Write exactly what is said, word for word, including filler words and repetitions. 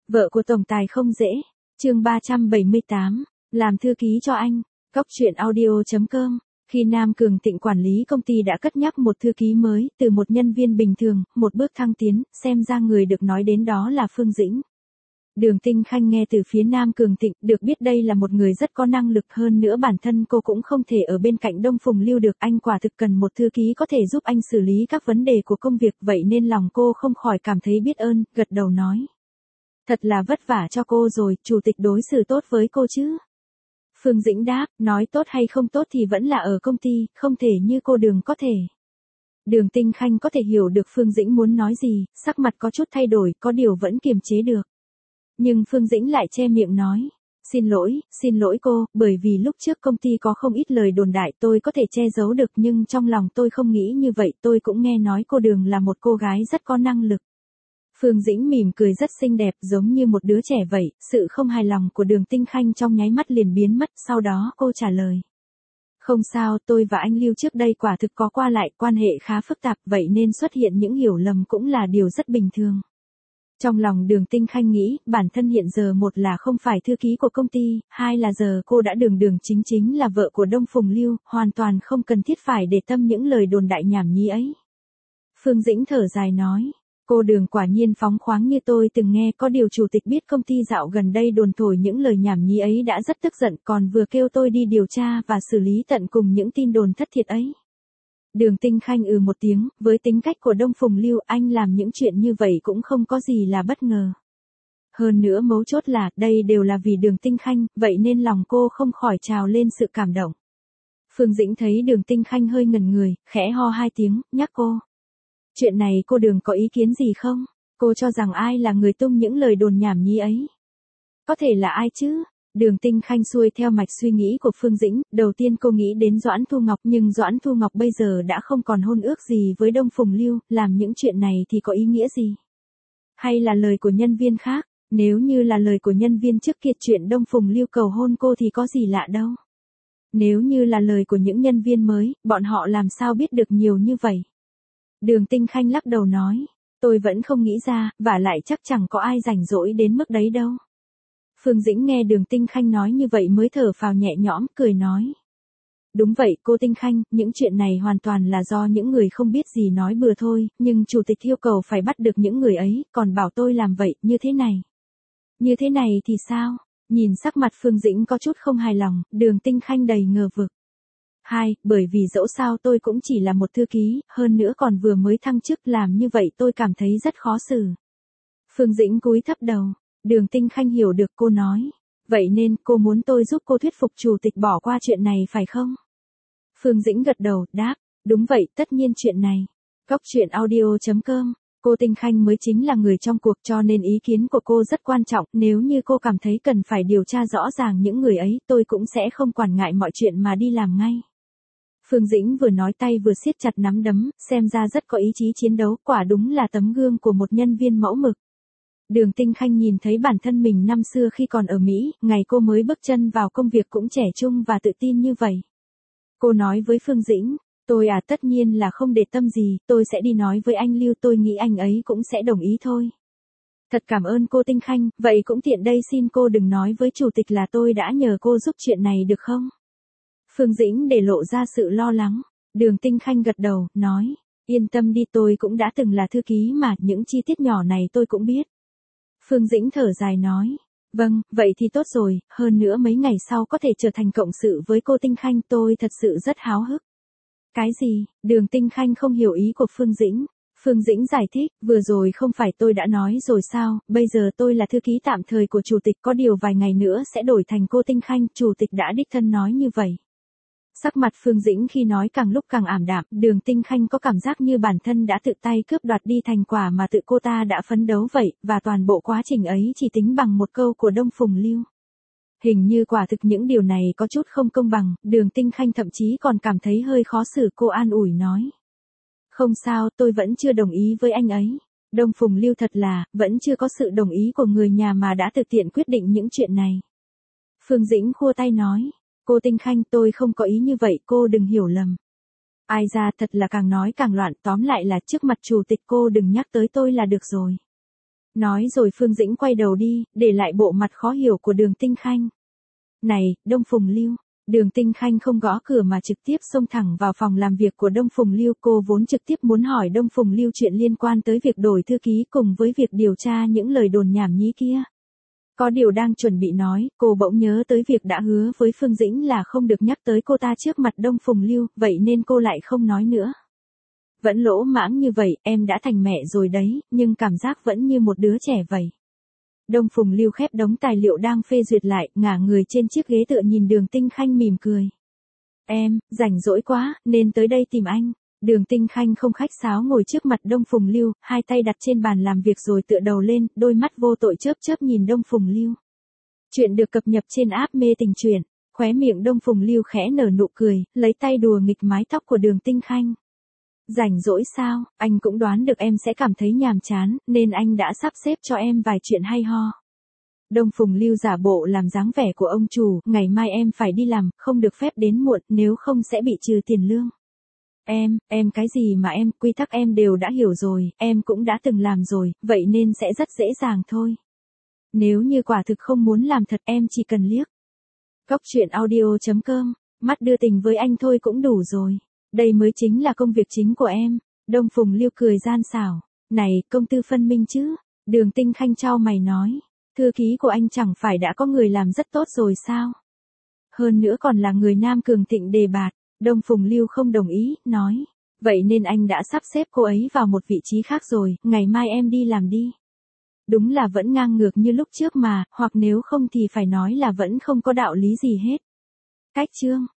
Vợ của tổng tài không dễ. Chương ba trăm bảy mươi tám, làm thư ký cho anh. Cóc truyện audio chấm com. Khi Nam Cường Thịnh quản lý công ty đã cất nhắc một thư ký mới, từ một nhân viên bình thường, một bước thăng tiến, xem ra người được nói đến đó là Phương Dĩnh. Đường Tinh Khanh nghe từ phía Nam Cường Thịnh, được biết đây là một người rất có năng lực, hơn nữa bản thân cô cũng không thể ở bên cạnh Đông Phùng Lưu được, anh quả thực cần một thư ký có thể giúp anh xử lý các vấn đề của công việc, vậy nên lòng cô không khỏi cảm thấy biết ơn, gật đầu nói. Thật là vất vả cho cô rồi, chủ tịch đối xử tốt với cô chứ? Phương Dĩnh đáp, nói tốt hay không tốt thì vẫn là ở công ty, không thể như cô Đường có thể. Đường Tinh Khanh có thể hiểu được Phương Dĩnh muốn nói gì, sắc mặt có chút thay đổi, có điều vẫn kiềm chế được. Nhưng Phương Dĩnh lại che miệng nói, xin lỗi, xin lỗi cô, bởi vì lúc trước công ty có không ít lời đồn đại tôi có thể che giấu được, nhưng trong lòng tôi không nghĩ như vậy, tôi cũng nghe nói cô Đường là một cô gái rất có năng lực. Phương Dĩnh mỉm cười rất xinh đẹp, giống như một đứa trẻ vậy, sự không hài lòng của Đường Tinh Khanh trong nháy mắt liền biến mất, sau đó cô trả lời. Không sao, tôi và anh Lưu trước đây quả thực có qua lại, quan hệ khá phức tạp, vậy nên xuất hiện những hiểu lầm cũng là điều rất bình thường. Trong lòng Đường Tinh Khanh nghĩ, bản thân hiện giờ một là không phải thư ký của công ty, hai là giờ cô đã đường đường chính chính là vợ của Đông Phùng Lưu, hoàn toàn không cần thiết phải để tâm những lời đồn đại nhảm nhí ấy. Phương Dĩnh thở dài nói. Cô Đường quả nhiên phóng khoáng như tôi từng nghe, có điều chủ tịch biết công ty dạo gần đây đồn thổi những lời nhảm nhí ấy đã rất tức giận, còn vừa kêu tôi đi điều tra và xử lý tận cùng những tin đồn thất thiệt ấy. Đường Tinh Khanh ừ một tiếng, với tính cách của Đông Phùng Lưu, anh làm những chuyện như vậy cũng không có gì là bất ngờ. Hơn nữa mấu chốt là, đây đều là vì Đường Tinh Khanh, vậy nên lòng cô không khỏi trào lên sự cảm động. Phương Dĩnh thấy Đường Tinh Khanh hơi ngẩn người, khẽ ho hai tiếng, nhắc cô. Chuyện này cô Đường có ý kiến gì không? Cô cho rằng ai là người tung những lời đồn nhảm nhí ấy? Có thể là ai chứ? Đường Tinh Khanh xuôi theo mạch suy nghĩ của Phương Dĩnh, đầu tiên cô nghĩ đến Doãn Thu Ngọc, nhưng Doãn Thu Ngọc bây giờ đã không còn hôn ước gì với Đông Phùng Lưu, làm những chuyện này thì có ý nghĩa gì? Hay là lời của nhân viên khác? Nếu như là lời của nhân viên trước kia, chuyện Đông Phùng Lưu cầu hôn cô thì có gì lạ đâu. Nếu như là lời của những nhân viên mới, bọn họ làm sao biết được nhiều như vậy? Đường Tinh Khanh lắc đầu nói, tôi vẫn không nghĩ ra, vả lại chắc chẳng có ai rảnh rỗi đến mức đấy đâu. Phương Dĩnh nghe Đường Tinh Khanh nói như vậy mới thở phào nhẹ nhõm, cười nói. Đúng vậy cô Tinh Khanh, những chuyện này hoàn toàn là do những người không biết gì nói bừa thôi, nhưng chủ tịch yêu cầu phải bắt được những người ấy, còn bảo tôi làm vậy, như thế này. Như thế này thì sao? Nhìn sắc mặt Phương Dĩnh có chút không hài lòng, Đường Tinh Khanh đầy ngờ vực. Hai, bởi vì dẫu sao tôi cũng chỉ là một thư ký, hơn nữa còn vừa mới thăng chức, làm như vậy tôi cảm thấy rất khó xử. Phương Dĩnh cúi thấp đầu, Đường Tinh Khanh hiểu được cô nói. Vậy nên cô muốn tôi giúp cô thuyết phục chủ tịch bỏ qua chuyện này phải không? Phương Dĩnh gật đầu, đáp, đúng vậy, tất nhiên chuyện này. Cóc truyện audio chấm com. Cô Tinh Khanh mới chính là người trong cuộc, cho nên ý kiến của cô rất quan trọng, nếu như cô cảm thấy cần phải điều tra rõ ràng những người ấy, tôi cũng sẽ không quản ngại mọi chuyện mà đi làm ngay. Phương Dĩnh vừa nói tay vừa siết chặt nắm đấm, xem ra rất có ý chí chiến đấu, quả đúng là tấm gương của một nhân viên mẫu mực. Đường Tinh Khanh nhìn thấy bản thân mình năm xưa khi còn ở Mỹ, ngày cô mới bước chân vào công việc cũng trẻ trung và tự tin như vậy. Cô nói với Phương Dĩnh, tôi à tất nhiên là không để tâm gì, tôi sẽ đi nói với anh Lưu, tôi nghĩ anh ấy cũng sẽ đồng ý thôi. Thật cảm ơn cô Tinh Khanh, vậy cũng tiện đây xin cô đừng nói với chủ tịch là tôi đã nhờ cô giúp chuyện này được không? Phương Dĩnh để lộ ra sự lo lắng. Đường Tinh Khanh gật đầu, nói, yên tâm đi, tôi cũng đã từng là thư ký mà, những chi tiết nhỏ này tôi cũng biết. Phương Dĩnh thở dài nói, vâng, vậy thì tốt rồi, hơn nữa mấy ngày sau có thể trở thành cộng sự với cô Tinh Khanh, tôi thật sự rất háo hức. Cái gì? Đường Tinh Khanh không hiểu ý của Phương Dĩnh. Phương Dĩnh giải thích, vừa rồi không phải tôi đã nói rồi sao, bây giờ tôi là thư ký tạm thời của chủ tịch, có điều vài ngày nữa sẽ đổi thành cô Tinh Khanh, chủ tịch đã đích thân nói như vậy. Sắc mặt Phương Dĩnh khi nói càng lúc càng ảm đạm, Đường Tinh Khanh có cảm giác như bản thân đã tự tay cướp đoạt đi thành quả mà tự cô ta đã phấn đấu vậy, và toàn bộ quá trình ấy chỉ tính bằng một câu của Đông Phùng Lưu. Hình như quả thực những điều này có chút không công bằng, Đường Tinh Khanh thậm chí còn cảm thấy hơi khó xử, cô an ủi nói. Không sao, tôi vẫn chưa đồng ý với anh ấy. Đông Phùng Lưu thật là, vẫn chưa có sự đồng ý của người nhà mà đã thực tiện quyết định những chuyện này. Phương Dĩnh khua tay nói. Cô Tinh Khanh, tôi không có ý như vậy, cô đừng hiểu lầm. Ai ra thật là càng nói càng loạn, tóm lại là trước mặt chủ tịch cô đừng nhắc tới tôi là được rồi. Nói rồi Phương Dĩnh quay đầu đi, để lại bộ mặt khó hiểu của Đường Tinh Khanh. Này, Đông Phùng Lưu. Đường Tinh Khanh không gõ cửa mà trực tiếp xông thẳng vào phòng làm việc của Đông Phùng Lưu. Cô vốn trực tiếp muốn hỏi Đông Phùng Lưu chuyện liên quan tới việc đổi thư ký cùng với việc điều tra những lời đồn nhảm nhí kia. Có điều đang chuẩn bị nói, cô bỗng nhớ tới việc đã hứa với Phương Dĩnh là không được nhắc tới cô ta trước mặt Đông Phùng Lưu, vậy nên cô lại không nói nữa. Vẫn lỗ mãng như vậy, em đã thành mẹ rồi đấy, nhưng cảm giác vẫn như một đứa trẻ vậy. Đông Phùng Lưu khép đống tài liệu đang phê duyệt lại, ngả người trên chiếc ghế tựa nhìn Đường Tinh Khanh mỉm cười. Em, rảnh rỗi quá, nên tới đây tìm anh. Đường Tinh Khanh không khách sáo ngồi trước mặt Đông Phùng Lưu, hai tay đặt trên bàn làm việc rồi tựa đầu lên, đôi mắt vô tội chớp chớp nhìn Đông Phùng Lưu. Chuyện được cập nhật trên app Mê Tình Truyện. Khóe miệng Đông Phùng Lưu khẽ nở nụ cười, lấy tay đùa nghịch mái tóc của Đường Tinh Khanh. Rảnh rỗi sao, anh cũng đoán được em sẽ cảm thấy nhàm chán, nên anh đã sắp xếp cho em vài chuyện hay ho. Đông Phùng Lưu giả bộ làm dáng vẻ của ông chủ, ngày mai em phải đi làm, không được phép đến muộn, nếu không sẽ bị trừ tiền lương. Em, em cái gì mà em, quy tắc em đều đã hiểu rồi, em cũng đã từng làm rồi, vậy nên sẽ rất dễ dàng thôi. Nếu như quả thực không muốn làm thật em chỉ cần liếc. Cóc truyện audio chấm com, mắt đưa tình với anh thôi cũng đủ rồi. Đây mới chính là công việc chính của em. Đông Phùng Lưu cười gian xảo. Này, công tư phân minh chứ. Đường Tinh Khanh chau mày nói. Thư ký của anh chẳng phải đã có người làm rất tốt rồi sao? Hơn nữa còn là người Nam Cường Thịnh đề bạt. Đông Phùng Lưu không đồng ý, nói. Vậy nên anh đã sắp xếp cô ấy vào một vị trí khác rồi, ngày mai em đi làm đi. Đúng là vẫn ngang ngược như lúc trước mà, hoặc nếu không thì phải nói là vẫn không có đạo lý gì hết. Cách chương.